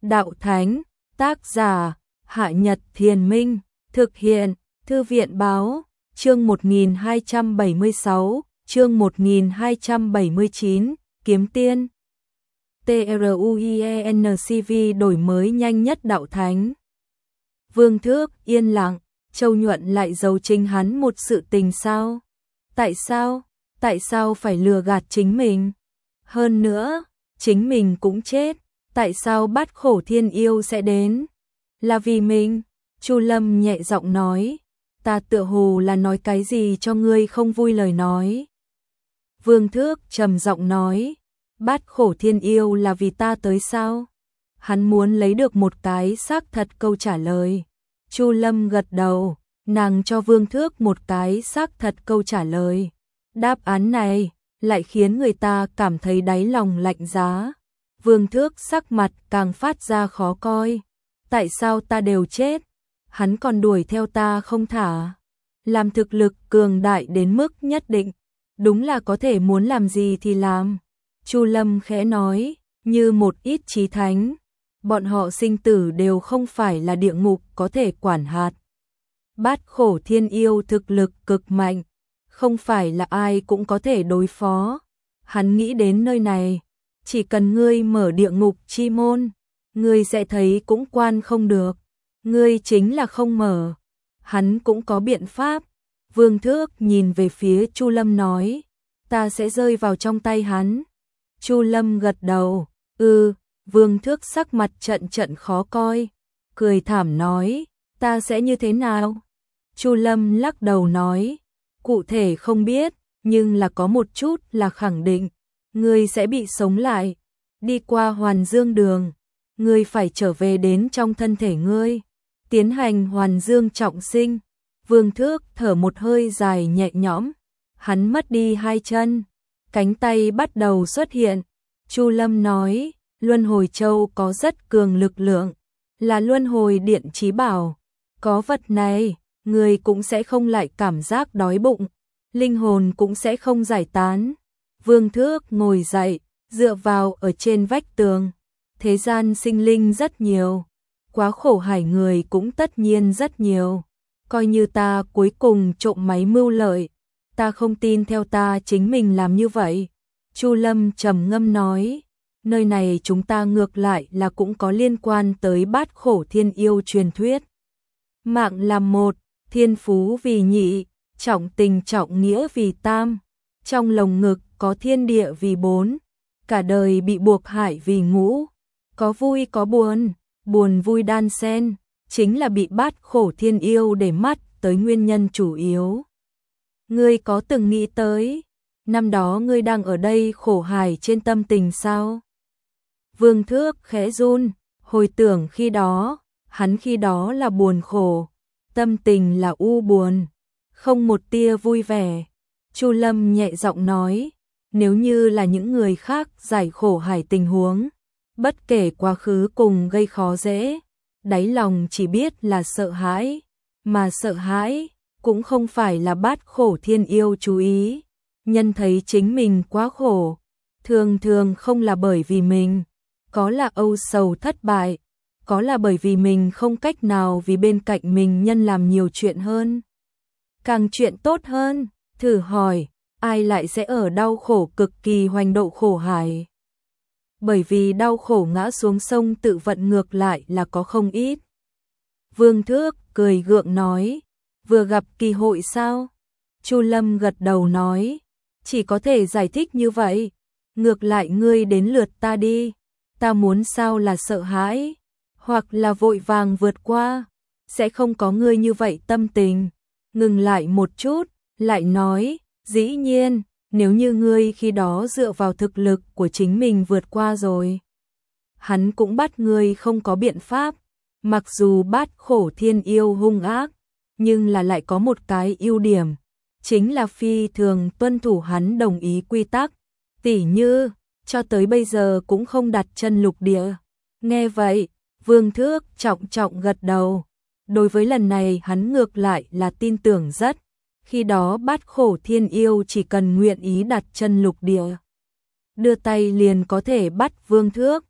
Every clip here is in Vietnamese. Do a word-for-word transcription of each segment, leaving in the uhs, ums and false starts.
Đạo Thánh, tác giả, Hạ Nhật Thiền Minh, thực hiện, Thư viện Báo, chương một nghìn hai trăm bảy mươi sáu, chương một nghìn hai trăm bảy mươi chín, Kiếm Tiên. TRUIENCV đổi mới nhanh nhất Đạo Thánh. Vương Thước yên lặng, Châu Nhuận lại giấu chính hắn một sự tình sao? Tại sao? Tại sao phải lừa gạt chính mình? Hơn nữa, chính mình cũng chết, tại sao Bát Khổ Thiên Yêu sẽ đến? Là vì mình? Chu Lâm nhẹ giọng nói, ta tựa hồ là nói cái gì cho ngươi không vui lời nói. Vương Thước trầm giọng nói, Bát Khổ Thiên Yêu là vì ta tới sao? Hắn muốn lấy được một cái xác thật câu trả lời. Chu Lâm gật đầu, nàng cho Vương Thước một cái xác thật câu trả lời. Đáp án này lại khiến người ta cảm thấy đáy lòng lạnh giá. Vương Thước sắc mặt càng phát ra khó coi. Tại sao ta đều chết, hắn còn đuổi theo ta không thả? Làm thực lực cường đại đến mức nhất định, đúng là có thể muốn làm gì thì làm. Chu Lâm khẽ nói, như một ít chí thánh, bọn họ sinh tử đều không phải là địa ngục có thể quản hạt. Bát Khổ Thiên Yêu thực lực cực mạnh, không phải là ai cũng có thể đối phó. Hắn nghĩ đến nơi này, chỉ cần ngươi mở địa ngục chi môn, ngươi sẽ thấy cũng quan không được. Ngươi chính là không mở, hắn cũng có biện pháp. Vương Thước nhìn về phía Chu Lâm nói, ta sẽ rơi vào trong tay hắn. Chu Lâm gật đầu, ừ. Vương Thước sắc mặt trận trận khó coi, cười thảm nói, ta sẽ như thế nào? Chu Lâm lắc đầu nói, cụ thể không biết, nhưng là có một chút là khẳng định, ngươi sẽ bị sống lại, đi qua Hoàn Dương đường, ngươi phải trở về đến trong thân thể ngươi, tiến hành Hoàn Dương trọng sinh. Vương Thước thở một hơi dài nhẹ nhõm, hắn mất đi hai chân, cánh tay bắt đầu xuất hiện. Chu Lâm nói, Luân Hồi Châu có rất cường lực lượng, là Luân Hồi Điện chí bảo, có vật này, người cũng sẽ không lại cảm giác đói bụng, linh hồn cũng sẽ không giải tán. Vương Thước ngồi dậy, dựa vào ở trên vách tường. Thế gian sinh linh rất nhiều, quá khổ hải người cũng tất nhiên rất nhiều. Coi như ta cuối cùng trộm máy mưu lợi, ta không tin theo ta chính mình làm như vậy. Chu Lâm trầm ngâm nói, nơi này chúng ta ngược lại là cũng có liên quan tới Bát Khổ Thiên Yêu truyền thuyết. Mạng làm một, thiên phú vì nhị, trọng tình trọng nghĩa vì tam, trong lồng ngực có thiên địa vì bốn, cả đời bị buộc hại vì ngũ, có vui có buồn, buồn vui đan xen, chính là bị Bát Khổ Thiên Yêu để mắt tới nguyên nhân chủ yếu. Ngươi có từng nghĩ tới, năm đó ngươi đang ở đây khổ hài trên tâm tình sao? Vương Thước khẽ run, hồi tưởng khi đó, hắn khi đó là buồn khổ, tâm tình là u buồn, không một tia vui vẻ. Chu Lâm nhẹ giọng nói, nếu như là những người khác giải khổ hải tình huống, bất kể quá khứ cùng gây khó dễ, đáy lòng chỉ biết là sợ hãi, mà sợ hãi cũng không phải là Bát Khổ Thiên Yêu chú ý. Nhân thấy chính mình quá khổ, thường thường không là bởi vì mình, có là âu sầu thất bại, có là bởi vì mình không cách nào vì bên cạnh mình nhân làm nhiều chuyện hơn, càng chuyện tốt hơn. Thử hỏi, ai lại sẽ ở đau khổ cực kỳ hoành độ khổ hải? Bởi vì đau khổ ngã xuống sông tự vận ngược lại là có không ít. Vương Thước cười gượng nói, vừa gặp kỳ hội sao? Chu Lâm gật đầu nói, chỉ có thể giải thích như vậy. Ngược lại ngươi đến lượt ta đi, ta muốn sao là sợ hãi, hoặc là vội vàng vượt qua, sẽ không có ngươi như vậy tâm tình. Ngừng lại một chút, lại nói, dĩ nhiên, nếu như ngươi khi đó dựa vào thực lực của chính mình vượt qua rồi, hắn cũng bắt ngươi không có biện pháp. Mặc dù Bát Khổ Thiên Yêu hung ác, nhưng là lại có một cái ưu điểm, chính là phi thường tuân thủ hắn đồng ý quy tắc, tỉ như, cho tới bây giờ cũng không đặt chân lục địa. Nghe vậy, Vương Thước trọng trọng gật đầu, đối với lần này hắn ngược lại là tin tưởng rất, khi đó Bát Khổ Thiên Yêu chỉ cần nguyện ý đặt chân lục địa, đưa tay liền có thể bắt Vương Thước,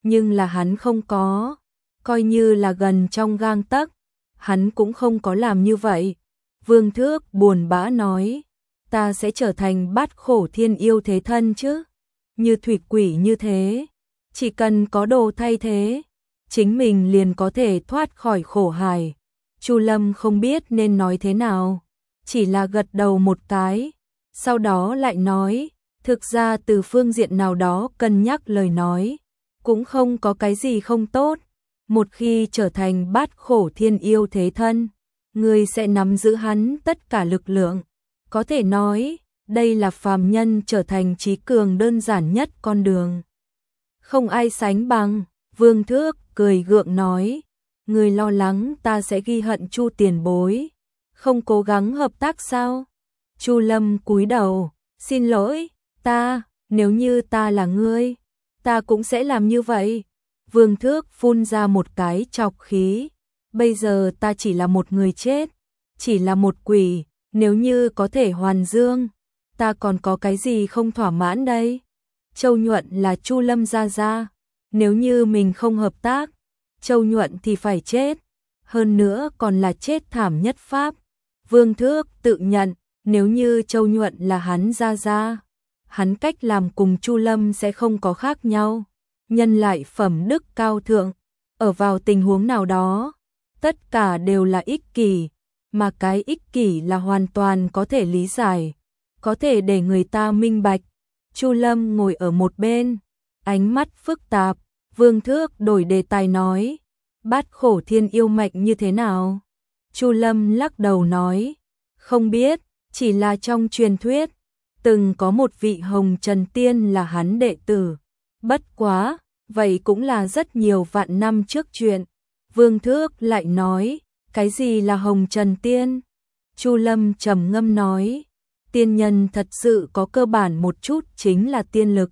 nhưng là hắn không có, coi như là gần trong gang tấc, hắn cũng không có làm như vậy. Vương Thước buồn bã nói, ta sẽ trở thành bát khổ thiên yêu thế thân chứ, như thủy quỷ như thế, chỉ cần có đồ thay thế, chính mình liền có thể thoát khỏi khổ hải. Chu Lâm không biết nên nói thế nào, chỉ là gật đầu một cái, sau đó lại nói, thực ra từ phương diện nào đó cân nhắc lời nói, cũng không có cái gì không tốt. Một khi trở thành bát khổ thiên yêu thế thân, người sẽ nắm giữ hắn tất cả lực lượng. Có thể nói, đây là phàm nhân trở thành trí cường đơn giản nhất con đường. Không ai sánh bằng. Vương Thước cười gượng nói, người lo lắng ta sẽ ghi hận Chu tiền bối, không cố gắng hợp tác sao? Chu Lâm cúi đầu, xin lỗi, ta, nếu như ta là ngươi, ta cũng sẽ làm như vậy. Vương Thước phun ra một cái trọc khí, bây giờ ta chỉ là một người chết, chỉ là một quỷ, nếu như có thể hoàn dương, ta còn có cái gì không thỏa mãn đây? Châu Nhuận là Chu Lâm gia gia, nếu như mình không hợp tác, Châu Nhuận thì phải chết, hơn nữa còn là chết thảm nhất pháp. Vương Thước tự nhận, nếu như Châu Nhuận là hắn gia gia, hắn cách làm cùng Chu Lâm sẽ không có khác nhau. Nhân lại phẩm đức cao thượng, ở vào tình huống nào đó, tất cả đều là ích kỷ, mà cái ích kỷ là hoàn toàn có thể lý giải, có thể để người ta minh bạch. Chu Lâm ngồi ở một bên, ánh mắt phức tạp. Vương Thước đổi đề tài nói, bát khổ thiên yêu mệnh như thế nào? Chu Lâm lắc đầu nói, không biết, chỉ là trong truyền thuyết, từng có một vị Hồng Trần Tiên là hắn đệ tử. Bất quá, vậy cũng là rất nhiều vạn năm trước chuyện. Vương Thước lại nói, cái gì là Hồng Trần Tiên? Chu Lâm trầm ngâm nói, tiên nhân thật sự có cơ bản một chút chính là tiên lực.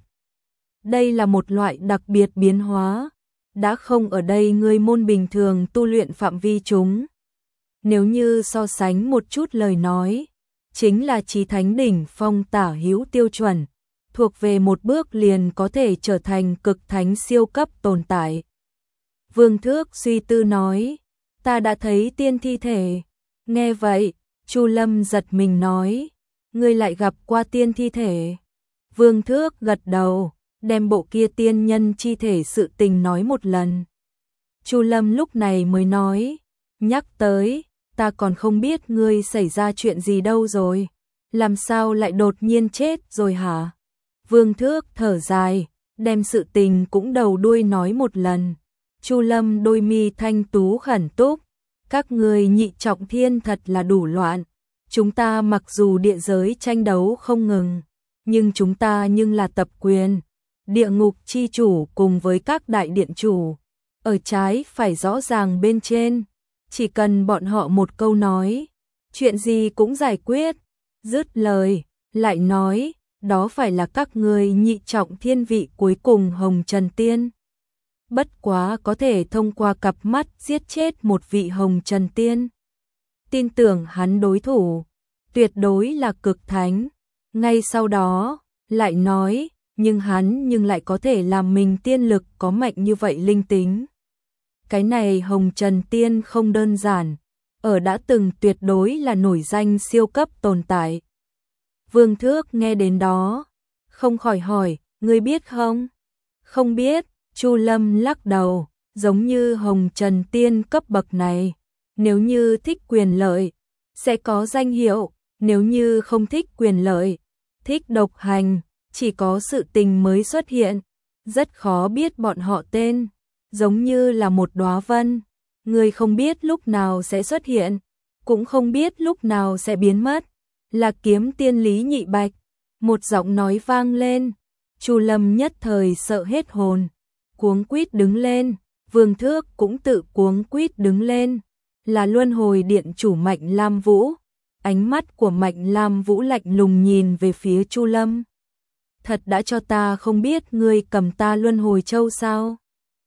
Đây là một loại đặc biệt biến hóa, đã không ở đây người môn bình thường tu luyện phạm vi chúng. Nếu như so sánh một chút lời nói, chính là chí thánh đỉnh phong tả hữu tiêu chuẩn, thuộc về một bước liền có thể trở thành cực thánh siêu cấp tồn tại. Vương Thước suy tư nói, ta đã thấy tiên thi thể. Nghe vậy, Chu Lâm giật mình nói, ngươi lại gặp qua tiên thi thể? Vương Thước gật đầu, đem bộ kia tiên nhân chi thể sự tình nói một lần. Chu Lâm lúc này mới nói, nhắc tới, ta còn không biết ngươi xảy ra chuyện gì đâu rồi, làm sao lại đột nhiên chết rồi hả? Vương Thước thở dài, đem sự tình cũng đầu đuôi nói một lần. Chu Lâm đôi mi thanh tú khẩn túc, các ngươi nhị trọng thiên thật là đủ loạn. Chúng ta mặc dù địa giới tranh đấu không ngừng, nhưng chúng ta nhưng là tập quyền. Địa ngục chi chủ cùng với các đại điện chủ, ở trái phải rõ ràng bên trên, chỉ cần bọn họ một câu nói, chuyện gì cũng giải quyết. Dứt lời, lại nói, đó phải là các ngươi nhị trọng thiên vị cuối cùng Hồng Trần Tiên. Bất quá có thể thông qua cặp mắt giết chết một vị Hồng Trần Tiên. Tin tưởng hắn đối thủ, tuyệt đối là cực thánh. Ngay sau đó, lại nói, nhưng hắn nhưng lại có thể làm mình tiên lực có mạnh như vậy linh tính. Cái này Hồng Trần Tiên không đơn giản, ở đã từng tuyệt đối là nổi danh siêu cấp tồn tại. Vương Thước nghe đến đó, không khỏi hỏi, ngươi biết không? Không biết. Chu Lâm lắc đầu, giống như Hồng Trần Tiên cấp bậc này, nếu như thích quyền lợi, sẽ có danh hiệu, nếu như không thích quyền lợi, thích độc hành, chỉ có sự tình mới xuất hiện, rất khó biết bọn họ tên, giống như là một đóa vân, người không biết lúc nào sẽ xuất hiện, cũng không biết lúc nào sẽ biến mất, là kiếm tiên Lý Nhị Bạch. Một giọng nói vang lên, Chu Lâm nhất thời sợ hết hồn, cuống quýt đứng lên. Vương Thước cũng tự cuống quýt đứng lên, là Luân Hồi Điện chủ Mạnh Lam Vũ. Ánh mắt của Mạnh Lam Vũ lạnh lùng nhìn về phía Chu Lâm. Thật đã cho ta không biết ngươi cầm ta Luân Hồi Châu sao?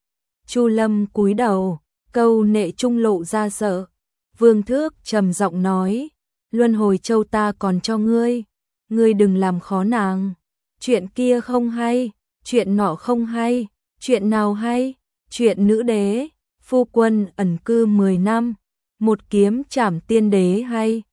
Chu Lâm cúi đầu, câu nệ trung lộ ra sợ. Vương Thước trầm giọng nói, Luân Hồi Châu ta còn cho ngươi, ngươi đừng làm khó nàng. Chuyện kia không hay, chuyện nọ không hay, Chuyện nào hay? Chuyện nữ đế, phu quân ẩn cư mười năm, một kiếm trảm tiên đế hay?